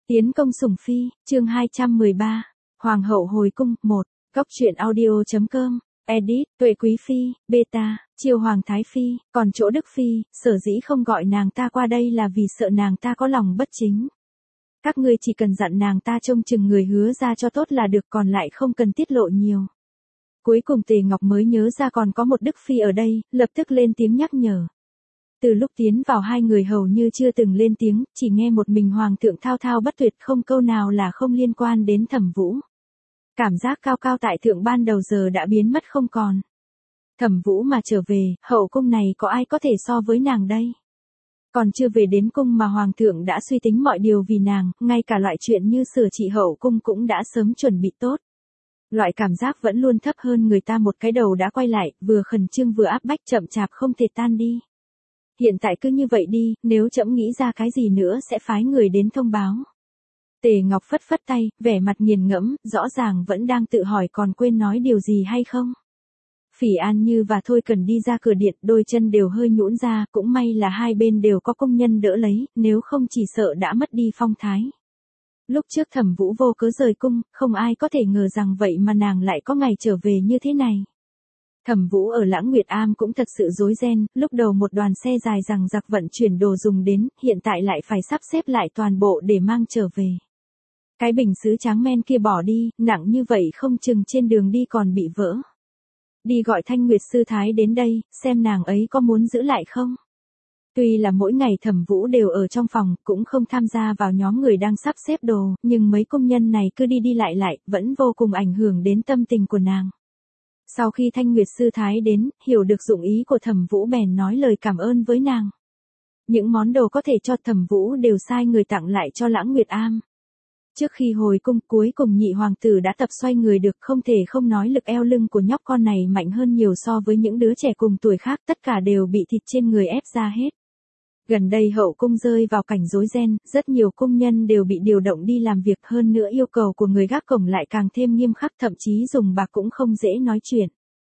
Tiến công sủng phi, chương 213, Hoàng hậu hồi cung, 1, Góc truyện audio.com, edit, Tuệ Quý Phi, beta, chiêu Hoàng Thái Phi, còn chỗ Đức Phi, sở dĩ không gọi nàng ta qua đây là vì sợ nàng ta có lòng bất chính. Các ngươi chỉ cần dặn nàng ta trông chừng người hứa ra cho tốt là được, còn lại không cần tiết lộ nhiều. Cuối cùng Tề Ngọc mới nhớ ra còn có một Đức Phi ở đây, lập tức lên tiếng nhắc nhở. Từ lúc tiến vào hai người hầu như chưa từng lên tiếng, chỉ nghe một mình Hoàng thượng thao thao bất tuyệt, không câu nào là không liên quan đến Thẩm Vũ. Cảm giác cao cao tại thượng ban đầu giờ đã biến mất không còn. Thẩm Vũ mà trở về, hậu cung này có ai có thể so với nàng đây? Còn chưa về đến cung mà Hoàng thượng đã suy tính mọi điều vì nàng, ngay cả loại chuyện như sửa trị hậu cung cũng đã sớm chuẩn bị tốt. Loại cảm giác vẫn luôn thấp hơn người ta một cái đầu đã quay lại, vừa khẩn trương vừa áp bách, chậm chạp không thể tan đi. Hiện tại cứ như vậy đi, nếu trẫm nghĩ ra cái gì nữa sẽ phái người đến thông báo. Tề Ngọc phất phất tay, vẻ mặt nghiền ngẫm, rõ ràng vẫn đang tự hỏi còn quên nói điều gì hay không. Phỉ An Như và Thôi Cần đi ra cửa điện, đôi chân đều hơi nhũn ra, cũng may là hai bên đều có công nhân đỡ lấy, nếu không chỉ sợ đã mất đi phong thái. Lúc trước Thẩm Vũ vô cớ rời cung, không ai có thể ngờ rằng vậy mà nàng lại có ngày trở về như thế này. Thẩm Vũ ở Lãng Nguyệt Am cũng thật sự rối ren, lúc đầu một đoàn xe dài dằng dặc vận chuyển đồ dùng đến, hiện tại lại phải sắp xếp lại toàn bộ để mang trở về. Cái bình sứ tráng men kia bỏ đi, nặng như vậy không chừng trên đường đi còn bị vỡ. Đi gọi Thanh Nguyệt sư thái đến đây, xem nàng ấy có muốn giữ lại không. Tuy là mỗi ngày Thẩm Vũ đều ở trong phòng, cũng không tham gia vào nhóm người đang sắp xếp đồ, nhưng mấy công nhân này cứ đi đi lại, vẫn vô cùng ảnh hưởng đến tâm tình của nàng. Sau khi Thanh Nguyệt sư thái đến, hiểu được dụng ý của Thẩm Vũ bèn nói lời cảm ơn với nàng. Những món đồ có thể cho Thẩm Vũ đều sai người tặng lại cho Lãng Nguyệt Am. Trước khi hồi cung, cuối cùng nhị hoàng tử đã tập xoay người được, không thể không nói lực eo lưng của nhóc con này mạnh hơn nhiều so với những đứa trẻ cùng tuổi khác, tất cả đều bị thịt trên người ép ra hết. Gần đây hậu cung rơi vào cảnh rối ren, rất nhiều công nhân đều bị điều động đi làm việc, hơn nữa yêu cầu của người gác cổng lại càng thêm nghiêm khắc, thậm chí dùng bạc cũng không dễ nói chuyện.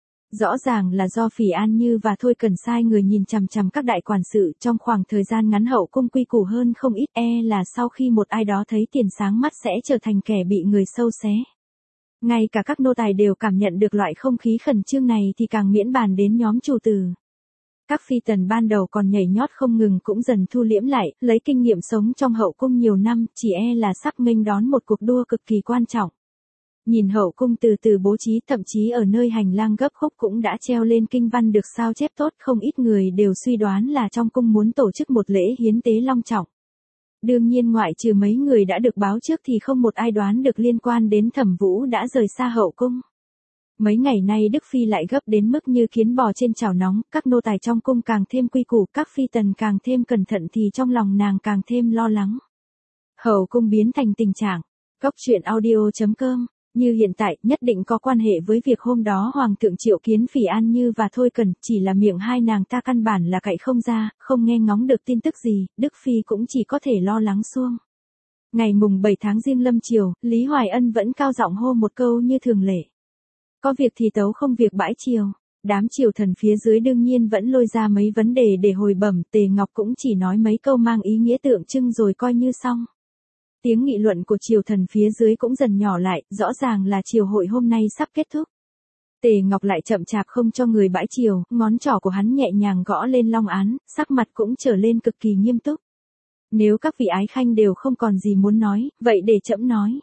Rõ ràng là do Phỉ An Như và Thôi Cần sai người nhìn chằm chằm các đại quản sự, trong khoảng thời gian ngắn hậu cung quy củ hơn không ít, là sau khi một ai đó thấy tiền sáng mắt sẽ trở thành kẻ bị người sâu xé. Ngay cả các nô tài đều cảm nhận được loại không khí khẩn trương này thì càng miễn bàn đến nhóm chủ tử. Các phi tần ban đầu còn nhảy nhót không ngừng cũng dần thu liễm lại, lấy kinh nghiệm sống trong hậu cung nhiều năm, chỉ là sắp nghênh đón một cuộc đua cực kỳ quan trọng. Nhìn hậu cung từ từ bố trí, thậm chí ở nơi hành lang gấp khúc cũng đã treo lên kinh văn được sao chép tốt, không ít người đều suy đoán là trong cung muốn tổ chức một lễ hiến tế long trọng. Đương nhiên ngoại trừ mấy người đã được báo trước thì không một ai đoán được liên quan đến Thẩm Vũ đã rời xa hậu cung. Mấy ngày nay Đức Phi lại gấp đến mức như kiến bò trên chảo nóng, các nô tài trong cung càng thêm quy củ, các phi tần càng thêm cẩn thận thì trong lòng nàng càng thêm lo lắng. Hậu cung biến thành tình trạng, Góc truyện audio.com, như hiện tại, nhất định có quan hệ với việc hôm đó Hoàng thượng triệu kiến Phỉ An Như và Thôi Cần, chỉ là miệng hai nàng ta căn bản là cậy không ra, không nghe ngóng được tin tức gì, Đức Phi cũng chỉ có thể lo lắng suông. Ngày mùng 7 tháng Giêng lâm chiều, Lý Hoài Ân vẫn cao giọng hô một câu như thường lệ. Có việc thì tấu, không việc bãi triều. Đám triều thần phía dưới đương nhiên vẫn lôi ra mấy vấn đề để hồi bẩm, Tề Ngọc cũng chỉ nói mấy câu mang ý nghĩa tượng trưng rồi coi như xong. Tiếng nghị luận của triều thần phía dưới cũng dần nhỏ lại, rõ ràng là triều hội hôm nay sắp kết thúc. Tề Ngọc lại chậm chạp không cho người bãi triều, ngón trỏ của hắn nhẹ nhàng gõ lên long án, sắc mặt cũng trở lên cực kỳ nghiêm túc. Nếu các vị ái khanh đều không còn gì muốn nói, vậy để trẫm nói.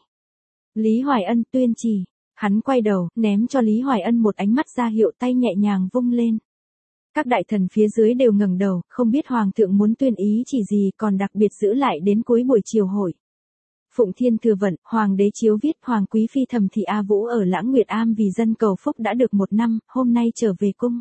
Lý Hoài Ân tuyên chỉ. Hắn quay đầu, ném cho Lý Hoài Ân một ánh mắt ra hiệu, tay nhẹ nhàng vung lên. Các đại thần phía dưới đều ngẩng đầu, không biết Hoàng thượng muốn tuyên ý chỉ gì, còn đặc biệt giữ lại đến cuối buổi triều hội. Phụng Thiên thừa vận, Hoàng đế chiếu viết Hoàng quý phi Thẩm thị A Vũ ở Lãng Nguyệt Am vì dân cầu phúc đã được 1 năm, hôm nay trở về cung.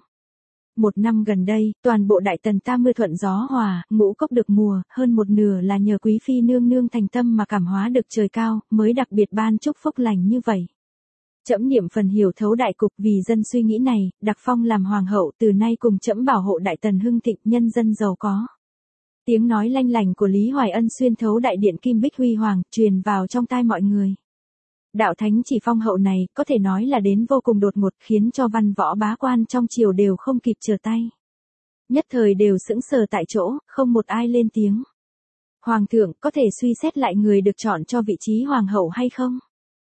1 năm gần đây, toàn bộ đại tần ta mưa thuận gió hòa, ngũ cốc được mùa, hơn một nửa là nhờ quý phi nương nương thành tâm mà cảm hóa được trời cao, mới đặc biệt ban chúc phúc lành như vậy. Trẫm niệm phần hiểu thấu đại cục, vì dân suy nghĩ này, đặc phong làm hoàng hậu, từ nay cùng trẫm bảo hộ đại tần hưng thịnh, nhân dân giàu có. Tiếng nói lanh lành của Lý Hoài Ân xuyên thấu đại điện kim bích huy hoàng, truyền vào trong tai mọi người. Đạo thánh chỉ phong hậu này, có thể nói là đến vô cùng đột ngột, khiến cho văn võ bá quan trong triều đều không kịp trở tay. Nhất thời đều sững sờ tại chỗ, không một ai lên tiếng. Hoàng thượng có thể suy xét lại người được chọn cho vị trí hoàng hậu hay không?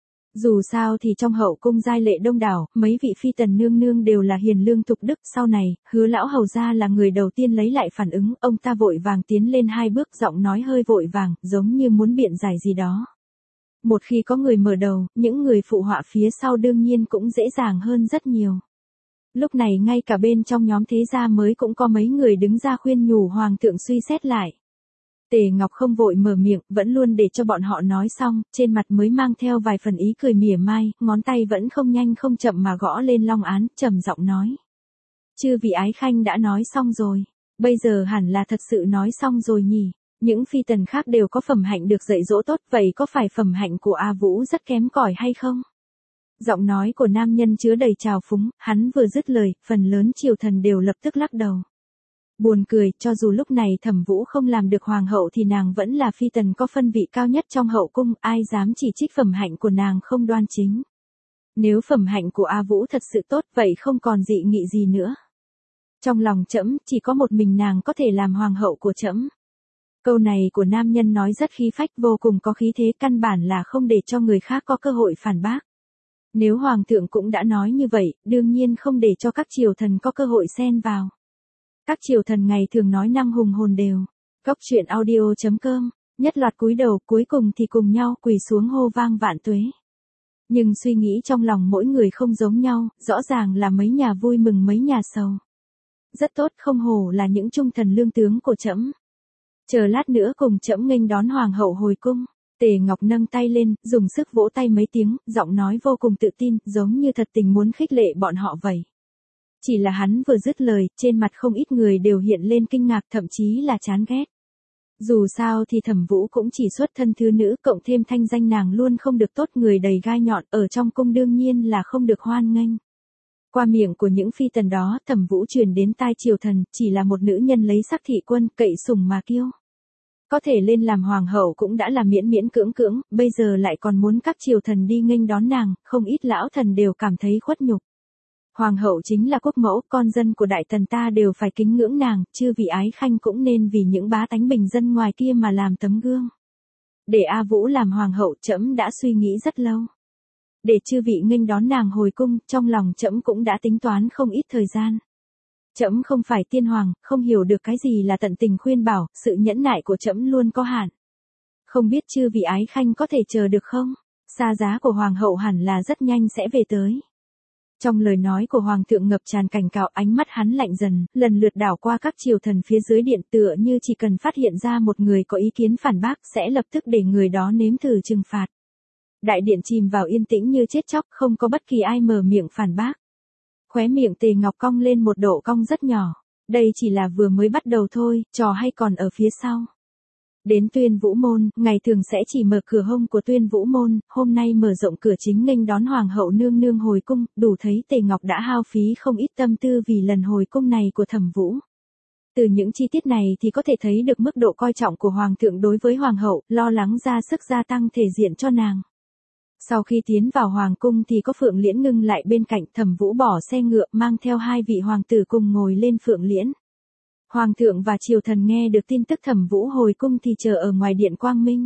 Dù sao thì trong hậu cung giai lệ đông đảo, mấy vị phi tần nương nương đều là hiền lương tục đức. Sau này, Hứa lão hầu gia là người đầu tiên lấy lại phản ứng, ông ta vội vàng tiến lên 2 bước, giọng nói hơi vội vàng, giống như muốn biện giải gì đó. Một khi có người mở đầu, những người phụ họa phía sau đương nhiên cũng dễ dàng hơn rất nhiều. Lúc này ngay cả bên trong nhóm thế gia mới cũng có mấy người đứng ra khuyên nhủ hoàng thượng suy xét lại. Tề Ngọc không vội mở miệng, vẫn luôn để cho bọn họ nói xong, trên mặt mới mang theo vài phần ý cười mỉa mai, ngón tay vẫn không nhanh không chậm mà gõ lên long án, trầm giọng nói. Chư vị ái khanh đã nói xong rồi, bây giờ hẳn là thật sự nói xong rồi nhỉ. Những phi tần khác đều có phẩm hạnh được dạy dỗ tốt, vậy có phải phẩm hạnh của A Vũ rất kém cỏi hay không? Giọng nói của nam nhân chứa đầy trào phúng, hắn vừa dứt lời, phần lớn triều thần đều lập tức lắc đầu. Buồn cười, cho dù lúc này Thẩm Vũ không làm được hoàng hậu thì nàng vẫn là phi tần có phân vị cao nhất trong hậu cung, ai dám chỉ trích phẩm hạnh của nàng không đoan chính. Nếu phẩm hạnh của A Vũ thật sự tốt vậy không còn dị nghị gì nữa. Trong lòng trẫm chỉ có một mình nàng có thể làm hoàng hậu của trẫm. Câu này của nam nhân nói rất khí phách, vô cùng có khí thế, căn bản là không để cho người khác có cơ hội phản bác. Nếu hoàng thượng cũng đã nói như vậy, đương nhiên không để cho các triều thần có cơ hội xen vào. Các triều thần ngày thường nói năng hùng hồn đều. Cốc truyện audio.com, nhất loạt cúi đầu, cuối cùng thì cùng nhau quỳ xuống hô vang vạn tuế. Nhưng suy nghĩ trong lòng mỗi người không giống nhau, rõ ràng là mấy nhà vui mừng mấy nhà sầu. Rất tốt, không hổ là những trung thần lương tướng của trẫm. Chờ lát nữa cùng trẫm nghênh đón hoàng hậu hồi cung. Tề Ngọc nâng tay lên, dùng sức vỗ tay mấy tiếng, giọng nói vô cùng tự tin, giống như thật tình muốn khích lệ bọn họ vậy. Chỉ là hắn vừa dứt lời, trên mặt không ít người đều hiện lên kinh ngạc, thậm chí là chán ghét. Dù sao thì Thẩm Vũ cũng chỉ xuất thân thứ nữ, cộng thêm thanh danh nàng luôn không được tốt, người đầy gai nhọn, ở trong cung đương nhiên là không được hoan nghênh. Qua miệng của những phi tần đó, Thẩm Vũ truyền đến tai triều thần, chỉ là một nữ nhân lấy sắc thị quân, cậy sủng mà kiêu. Có thể lên làm hoàng hậu cũng đã là miễn miễn cưỡng cưỡng, bây giờ lại còn muốn các triều thần đi nghênh đón nàng, không ít lão thần đều cảm thấy khuất nhục. Hoàng hậu chính là quốc mẫu, con dân của đại tần ta đều phải kính ngưỡng nàng, chư vị ái khanh cũng nên vì những bá tánh bình dân ngoài kia mà làm tấm gương. Để A Vũ làm hoàng hậu, trẫm đã suy nghĩ rất lâu. Để chư vị nghênh đón nàng hồi cung, trong lòng trẫm cũng đã tính toán không ít thời gian. Trẫm không phải tiên hoàng, không hiểu được cái gì là tận tình khuyên bảo, sự nhẫn nại của trẫm luôn có hạn. Không biết chư vị ái khanh có thể chờ được không? Xa giá của hoàng hậu hẳn là rất nhanh sẽ về tới. Trong lời nói của hoàng thượng ngập tràn cảnh cáo, ánh mắt hắn lạnh dần, lần lượt đảo qua các triều thần phía dưới điện, tựa như chỉ cần phát hiện ra một người có ý kiến phản bác sẽ lập tức để người đó nếm thử trừng phạt. Đại điện chìm vào yên tĩnh như chết chóc, không có bất kỳ ai mở miệng phản bác. Khóe miệng Tề Ngọc cong lên một độ cong rất nhỏ. Đây chỉ là vừa mới bắt đầu thôi, trò hay còn ở phía sau. Đến Tuyên Vũ Môn, ngày thường sẽ chỉ mở cửa hông của Tuyên Vũ Môn, hôm nay mở rộng cửa chính nghênh đón hoàng hậu nương nương hồi cung, đủ thấy Tề Ngọc đã hao phí không ít tâm tư vì lần hồi cung này của Thẩm Vũ. Từ những chi tiết này thì có thể thấy được mức độ coi trọng của hoàng thượng đối với hoàng hậu, lo lắng ra sức gia tăng thể diện cho nàng. Sau khi tiến vào hoàng cung thì có Phượng Liễn ngưng lại bên cạnh, Thẩm Vũ bỏ xe ngựa mang theo 2 vị hoàng tử cùng ngồi lên Phượng Liễn. Hoàng thượng và triều thần nghe được tin tức Thẩm Vũ hồi cung thì chờ ở ngoài điện Quang Minh.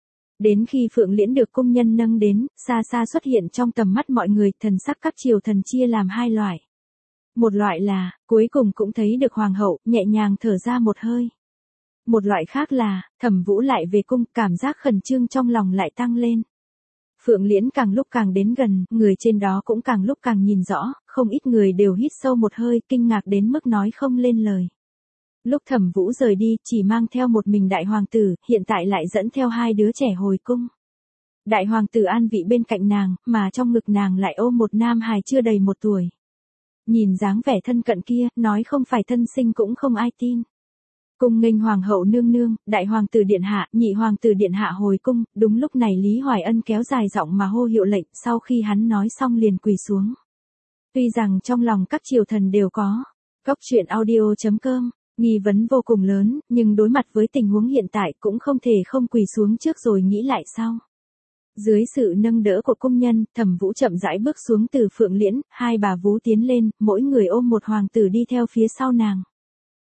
Đến khi Phượng Liễn được cung nhân nâng đến, xa xa xuất hiện trong tầm mắt mọi người, thần sắc các triều thần chia làm 2 loại. Một loại là, cuối cùng cũng thấy được hoàng hậu, nhẹ nhàng thở ra một hơi. Một loại khác là, Thẩm Vũ lại về cung, cảm giác khẩn trương trong lòng lại tăng lên. Phượng Liễn càng lúc càng đến gần, người trên đó cũng càng lúc càng nhìn rõ, không ít người đều hít sâu một hơi, kinh ngạc đến mức nói không lên lời. Lúc Thẩm Vũ rời đi, chỉ mang theo một mình đại hoàng tử, hiện tại lại dẫn theo 2 đứa trẻ hồi cung. Đại hoàng tử an vị bên cạnh nàng, mà trong ngực nàng lại ôm một nam hài chưa đầy 1 tuổi. Nhìn dáng vẻ thân cận kia, nói không phải thân sinh cũng không ai tin. Cung nghênh hoàng hậu nương nương, đại hoàng tử điện hạ, nhị hoàng tử điện hạ hồi cung, đúng lúc này Lý Hoài Ân kéo dài giọng mà hô hiệu lệnh, sau khi hắn nói xong liền quỳ xuống. Tuy rằng trong lòng các triều thần đều có, cốc truyện audio.com, nghi vấn vô cùng lớn, nhưng đối mặt với tình huống hiện tại cũng không thể không quỳ xuống trước rồi nghĩ lại sau. Dưới sự nâng đỡ của cung nhân, Thẩm Vũ chậm rãi bước xuống từ Phượng Liễn, 2 bà vú tiến lên, mỗi người ôm một hoàng tử đi theo phía sau nàng.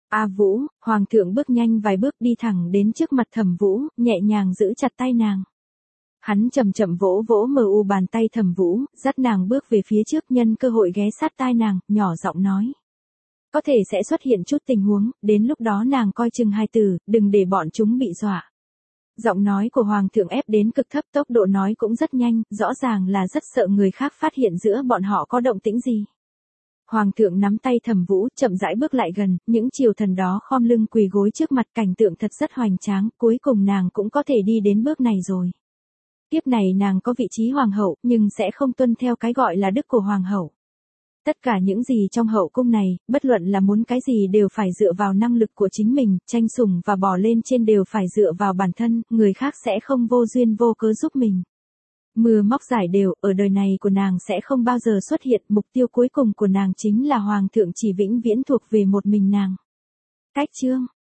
A Vũ, Hoàng thượng bước nhanh vài bước đi thẳng đến trước mặt Thẩm Vũ, nhẹ nhàng giữ chặt tay nàng. Hắn chậm chậm vỗ vỗ mờ u bàn tay Thẩm Vũ, dắt nàng bước về phía trước, nhân cơ hội ghé sát tai nàng, nhỏ giọng nói. Có thể sẽ xuất hiện chút tình huống, đến lúc đó nàng coi chừng hai từ, đừng để bọn chúng bị dọa. Giọng nói của Hoàng thượng ép đến cực thấp, tốc độ nói cũng rất nhanh, rõ ràng là rất sợ người khác phát hiện giữa bọn họ có động tĩnh gì. Hoàng thượng nắm tay Thẩm Vũ, chậm rãi bước lại gần, những triều thần đó khom lưng quỳ gối trước mặt, cảnh tượng thật rất hoành tráng, cuối cùng nàng cũng có thể đi đến bước này rồi. Kiếp này nàng có vị trí hoàng hậu, nhưng sẽ không tuân theo cái gọi là đức của hoàng hậu. Tất cả những gì trong hậu cung này, bất luận là muốn cái gì đều phải dựa vào năng lực của chính mình, tranh sủng và bò lên trên đều phải dựa vào bản thân, người khác sẽ không vô duyên vô cớ giúp mình. Mưa móc giải đều, ở đời này của nàng sẽ không bao giờ xuất hiện, mục tiêu cuối cùng của nàng chính là hoàng thượng chỉ vĩnh viễn thuộc về một mình nàng. Cách chương